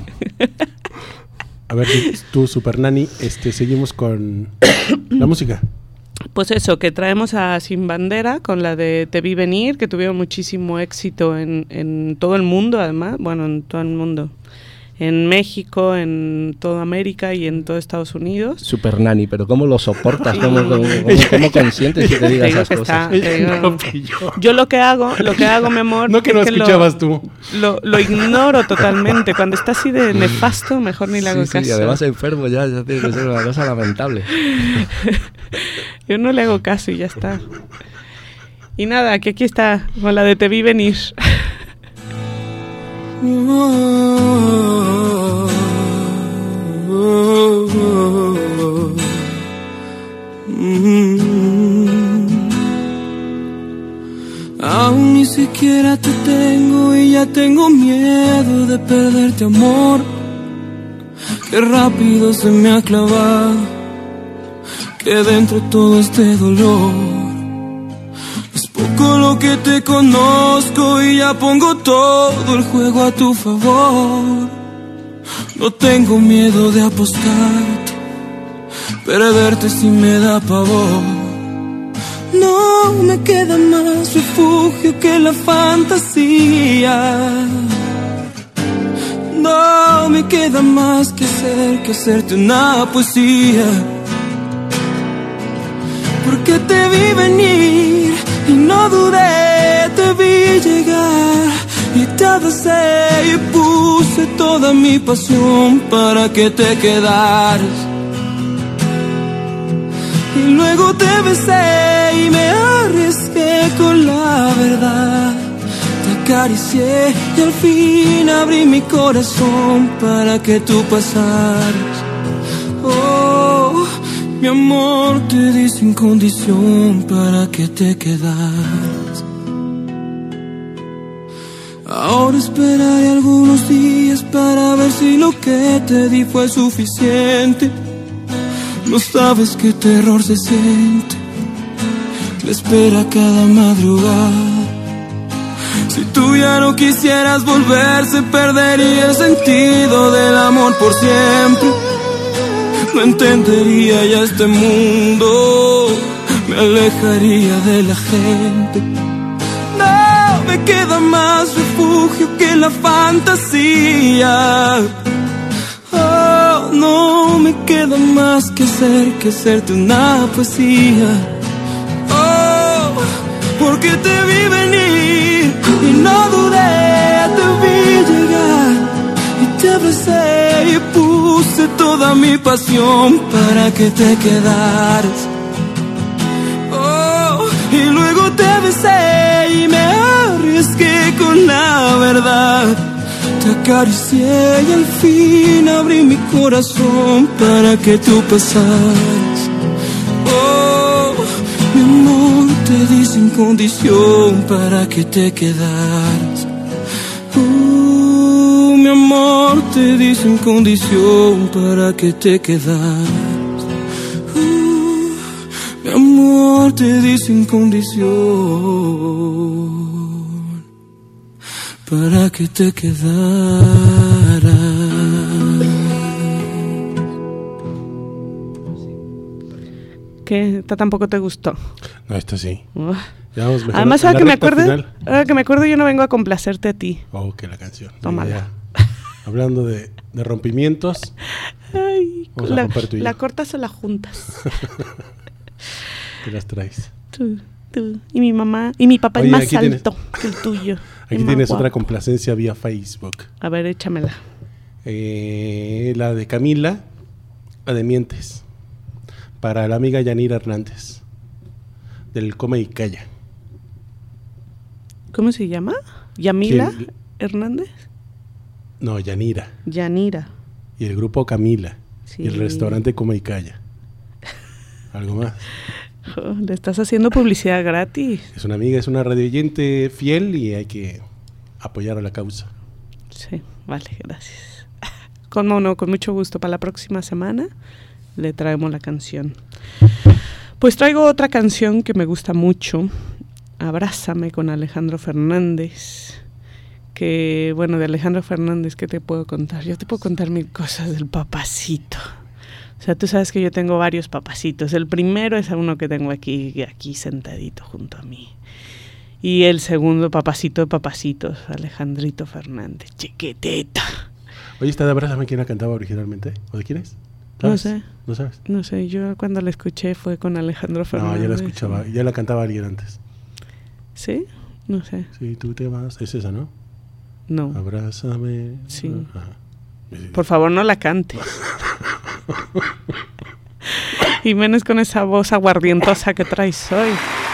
A ver, tú, Super Nani, este, seguimos con la música. Pues eso, que traemos a Sin Bandera con la de Te Vi Venir, que tuvieron muchísimo éxito en, en todo el mundo, además, bueno, en todo el mundo, en México, en toda América y en todo Estados Unidos. Super Nani, pero ¿cómo lo soportas? ¿Cómo, cómo, cómo, cómo consientes que te diga Te digo esas que cosas? está- te digo- Lo pilló. Yo lo que hago, lo que hago, mi amor, No que no es lo- escuchabas tú. Lo, lo ignoro totalmente. Cuando está así de nefasto, mejor ni le hago Sí, sí, caso. y además enfermo ya, ya tiene que ser una cosa lamentable. Yo no le hago caso y ya está. Y nada, que aquí está, con la de Te Vi Venir. Aún ni siquiera te tengo y ya tengo miedo de perderte, amor. Qué rápido se me ha clavado, que dentro todo este dolor. Es poco lo que te conozco y ya pongo todo el juego a tu favor. No tengo miedo de apostarte, perderte si me da pavor. No me queda más refugio que la fantasía. No me queda más que hacer que hacerte una poesía. Porque te vi venir y no dudé, te vi llegar y te abracé y puse toda mi pasión para que te quedaras. Y luego te besé y me arriesgué con la verdad. Te acaricié y al fin abrí mi corazón para que tú pasaras. Oh, mi amor, te di sin condición para que te quedaras. Ahora esperaré algunos días para ver si lo que te di fue suficiente. No sabes qué terror se siente la espera cada madrugada. Si tú ya no quisieras volver, se perdería el sentido del amor por siempre. No entendería ya este mundo, me alejaría de la gente. No me queda más refugio que la fantasía. Oh, no me queda más que hacer que hacerte una poesía. Oh, porque te vi venir y no dudé, te vi llegar y te abracé y puse toda mi pasión para que te quedaras. Oh, y luego te besé y me arriesgué con la verdad. Te acaricié y al fin abrí mi corazón para que tú pasaras. Oh, mi amor, te di sin condición para que te quedaras. Oh, mi amor, te di sin condición para que te quedaras. Oh, mi amor, te di sin condición para que te quedaras. ¿Qué? ¿Esta tampoco te gustó? No, esta sí. Uh. Ya vamos mejor Además, a ahora la que me recta acuerdo, final. ahora que me acuerdo, yo no vengo a complacerte a ti. Oh, que la canción. Tómala. Ya. Hablando de, de rompimientos, Ay, vamos a la, romper tú y yo. ¿la cortas o la juntas? ¿Qué las traes? Tú, tú. Y mi mamá, y mi papá Oye, es más aquí tienes- alto que el tuyo. Aquí Es más tienes guapo. otra complacencia vía Facebook. A ver, échamela. Eh, la de Camila, la de Mientes. Para la amiga Yanira Hernández. Del Come y Calla. ¿Cómo se llama? ¿Yamila ¿Quién? Hernández? No, Yanira. Yanira. Y el grupo Camila. Sí. Y el restaurante Come y Calla. ¿Algo más? Oh, le estás haciendo publicidad gratis. Es una amiga, es una radioyente fiel y hay que apoyar a la causa. Sí, vale, gracias. Como no, con mucho gusto. Para la próxima semana le traemos la canción. Pues traigo otra canción que me gusta mucho. Abrázame, con Alejandro Fernández. Que, bueno, de Alejandro Fernández, ¿qué te puedo contar? Yo te puedo contar mil cosas del papacito. O sea, tú sabes que yo tengo varios papacitos. El primero es uno que tengo aquí, aquí sentadito junto a mí. Y el segundo, papacito de papacitos, Alejandrito Fernández, chiquitita. Oye, ¿esta de Abrázame quién la cantaba originalmente? ¿O de quién es? No ¿Sabes? sé. ¿No sabes? No sé, yo cuando la escuché fue con Alejandro Fernández. No, ya la escuchaba, ya la cantaba alguien antes. ¿Sí? No sé. Sí, tú te vas, es esa, ¿no? No. Abrázame. Sí. Ajá. Por favor, no la cantes. Y menos con esa voz aguardientosa que traes hoy.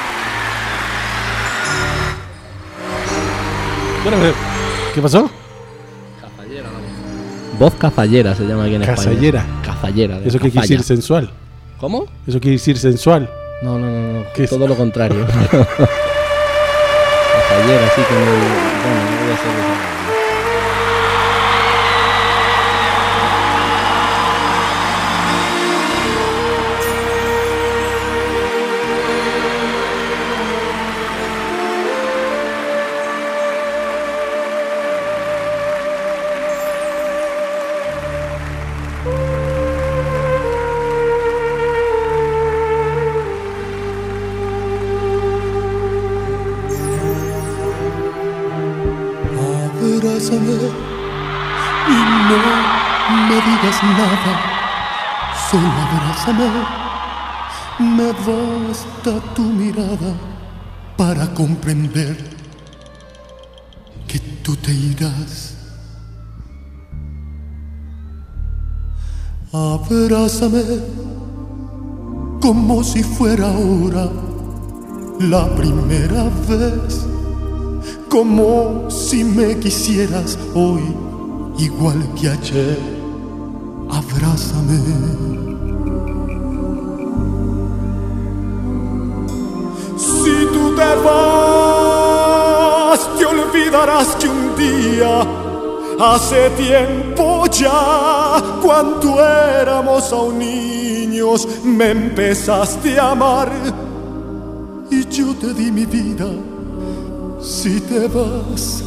Bueno, ¿qué pasó? Cazallera, la voz. Voz cazallera se llama aquí en España. Cazallera. Cazallera. de Eso quiere cazalla. decir sensual. ¿Cómo? Eso quiere decir sensual. No, no, no, no. ¿Qué es? Todo lo contrario. Cazallera, sí, con el... Bueno, no voy a hacer eso. y no me digas nada, solo abrázame. Me basta tu mirada para comprender que tú te irás. Abrázame como si fuera ahora la primera vez, como si me quisieras hoy igual que ayer. Abrázame. Si tú te vas, te olvidarás que un día, hace tiempo ya, cuando éramos aún niños, me empezaste a amar y yo te di mi vida. Si te vas,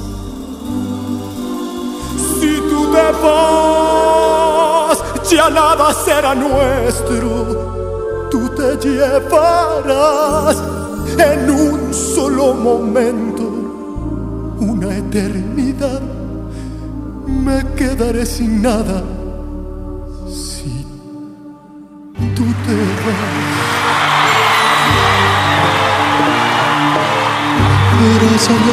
si tú te vas, ya nada será nuestro. Tú te llevarás en un solo momento una eternidad. Me quedaré sin nada si tú te vas. Abrázame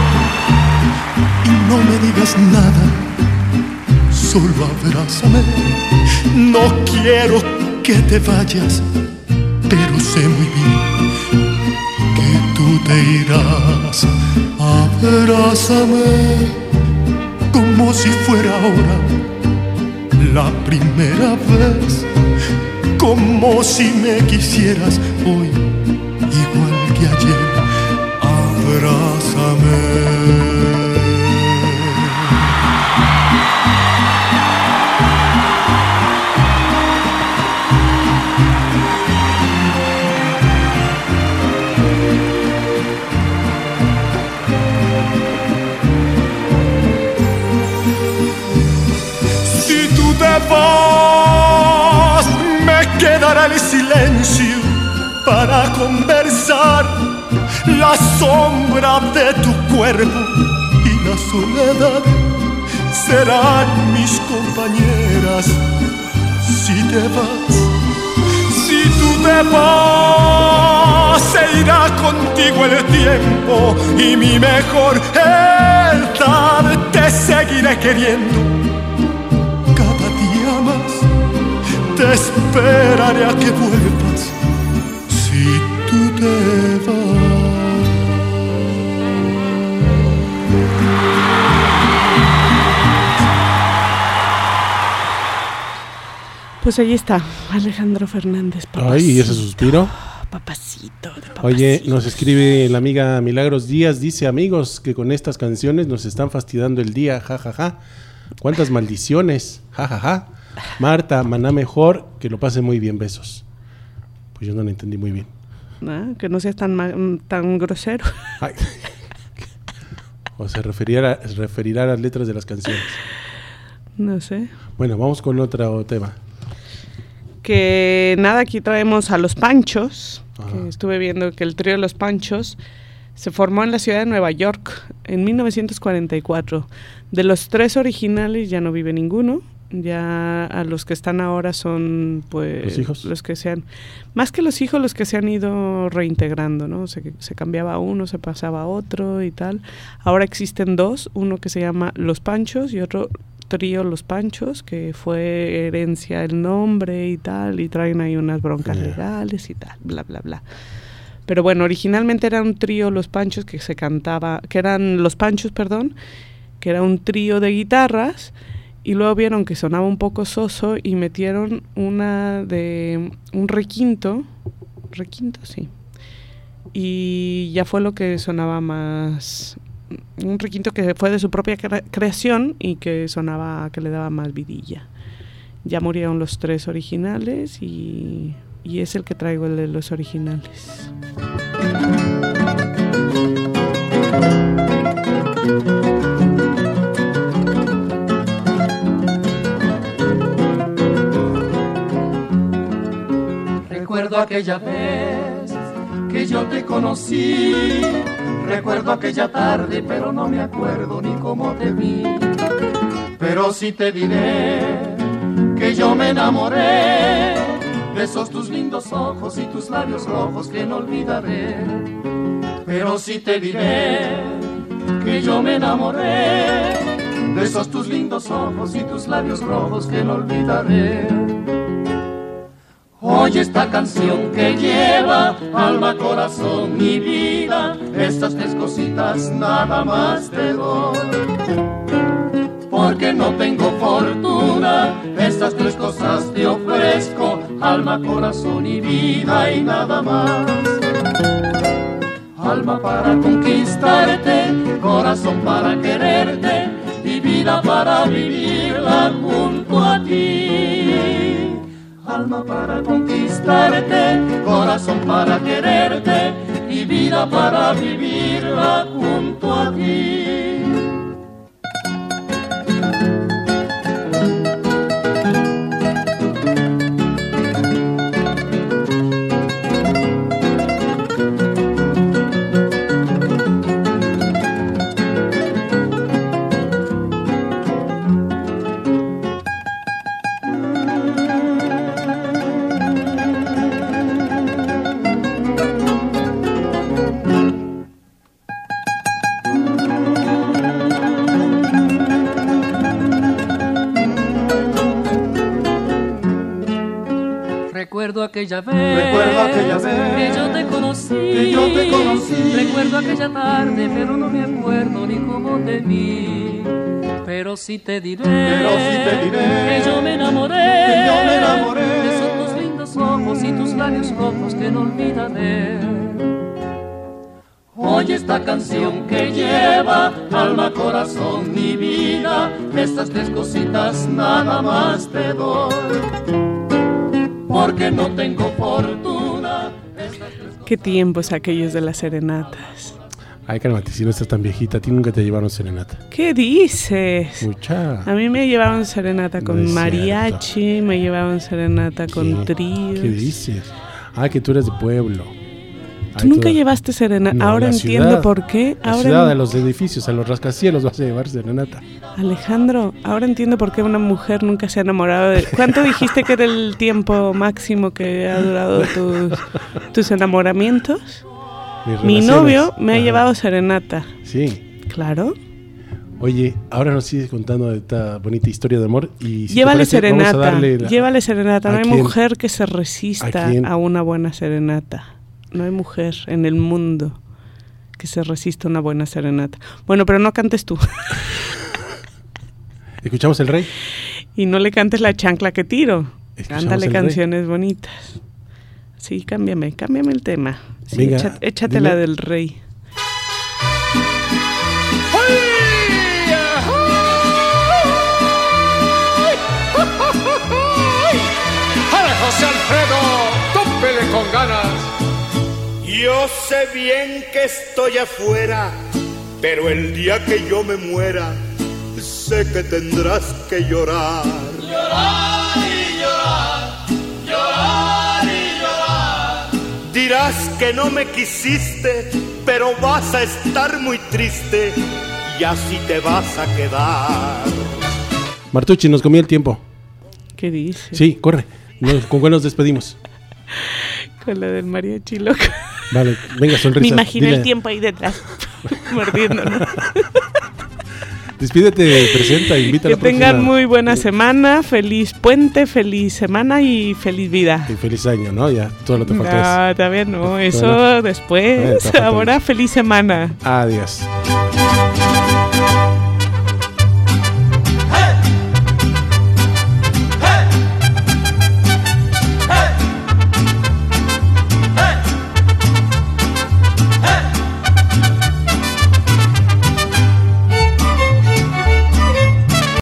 y no me digas nada, solo abrázame. No quiero que te vayas, pero sé muy bien que tú te irás. Abrázame como si fuera ahora la primera vez, como si me quisieras hoy igual que ayer. Abrázame. Vas, me quedará el silencio para conversar, la sombra de tu cuerpo y la soledad serán mis compañeras. Si te vas, si tú te vas, se irá contigo el tiempo y mi mejor edad. Te seguiré queriendo más, te esperaré a que vuelvas si tú te vas. Pues ahí está, Alejandro Fernández. Papacito. Ay, ¿y ese suspiro? Papacito, de papacito. Oye, nos escribe la amiga Milagros Díaz, dice: amigos, que con estas canciones nos están fastidiando el día, jajaja. Ja, ja. ¿Cuántas maldiciones? Jajaja. Ja, ja. Marta, maná mejor, que lo pase muy bien, besos. Pues yo no lo entendí muy bien. Ah, que no seas tan, tan grosero. Ay. O se referirá, a, referirá a las letras de las canciones. No sé. Bueno, vamos con otro tema. Que nada, aquí traemos a Los Panchos. Que estuve viendo que el trío de Los Panchos se formó en la ciudad de Nueva York en mil novecientos cuarenta y cuatro. De los tres originales ya no vive ninguno. Ya a los que están ahora son pues los hijos, los que se han, más que los hijos, los que se han ido reintegrando, ¿no? Se, se cambiaba uno, se pasaba a otro y tal. Ahora existen dos, uno que se llama Los Panchos y otro trío Los Panchos, que fue herencia el nombre y tal, y traen ahí unas broncas yeah. legales y tal, bla bla bla. Pero bueno, originalmente era un trío Los Panchos que se cantaba, que eran Los Panchos, perdón, que era un trío de guitarras. Y luego vieron que sonaba un poco soso y metieron una de un requinto, requinto, sí. Y ya fue lo que sonaba más, un requinto que fue de su propia cre- creación y que sonaba, que le daba más vidilla. Ya murieron los tres originales y, y es el que traigo, el de los originales. Recuerdo aquella vez que yo te conocí, recuerdo aquella tarde, pero no me acuerdo ni cómo te vi. Pero sí te diré que yo me enamoré de esos tus lindos ojos y tus labios rojos que no olvidaré. Pero sí te diré que yo me enamoré de esos tus lindos ojos y tus labios rojos que no olvidaré. Oye esta canción que lleva alma, corazón y vida, estas tres cositas nada más te doy. Porque no tengo fortuna, estas tres cosas te ofrezco, alma, corazón y vida y nada más. Alma para conquistarte, corazón para quererte y vida para vivirla junto a ti. Alma para conquistarte, corazón para quererte y vida para vivirla junto a ti. Recuerdo aquella vez, recuerdo aquella vez que yo te conocí, que yo te conocí. Recuerdo aquella tarde, pero no me acuerdo ni cómo te vi. Pero sí te diré, pero sí te diré que yo me enamoré, que yo me enamoré de esos tus lindos ojos y tus labios rojos que no olvidaré. Oye esta canción que lleva alma, corazón y vida, estas tres cositas nada más te doy. Porque no tengo fortuna. Qué tiempos aquellos de las serenatas. Ay, cálmate, si no estás tan viejita, a ti nunca te llevaron serenata. ¿Qué dices? Mucha. A mí me llevaban serenata con No es mariachi, cierto. me llevaban serenata con ¿Qué? tríos. ¿Qué dices? Ah, que tú eres de pueblo. ¿Tú Ay, nunca toda- llevaste serenata? No, Ahora la entiendo ciudad, por qué. La Ahora ciudad, en- a los edificios, a los rascacielos vas a llevar serenata. Alejandro, ahora entiendo por qué una mujer nunca se ha enamorado de... ¿Cuánto dijiste que era el tiempo máximo que ha durado tus, tus enamoramientos? Mis Mi relaciones. novio me ha Ajá. llevado serenata. Sí. Claro. Oye, ahora nos sigues contando de esta bonita historia de amor. Y si te Llévale parece, vamos a serenata. darle la- Llévale serenata. No ¿A hay quién? mujer que se resista ¿A quién? a una buena serenata. No hay mujer en el mundo que se resista a una buena serenata. Bueno, pero no cantes tú. ¿Escuchamos el rey? Y no le cantes la chancla que tiro. Escuchamos Cántale el rey. canciones bonitas. Sí, cámbiame, cámbiame el tema. Sí, Venga, echa- échate dime. la del rey. ¡Ale, José Alfredo! ¡Tópele con ganas! Yo sé bien que estoy afuera, pero el día que yo me muera, sé que tendrás que llorar. Llorar y llorar, llorar y llorar. Dirás que no me quisiste, pero vas a estar muy triste y así te vas a quedar. Martucci, nos comió el tiempo. ¿Qué dice? Sí, corre. Nos- ¿Con cuál nos despedimos? Con la del mariachi loco. Vale, venga, sonrisa. Me imagino Dile- el tiempo ahí detrás, mordiéndonos. Despídete, presenta, invita a Que la próxima. tengan muy buena semana, feliz puente, feliz semana y feliz vida. Y feliz año, ¿no? Ya, todo lo que te falta No, todavía no, es. eso Bueno. después. Eh, te falta Ahora feliz semana. Adiós.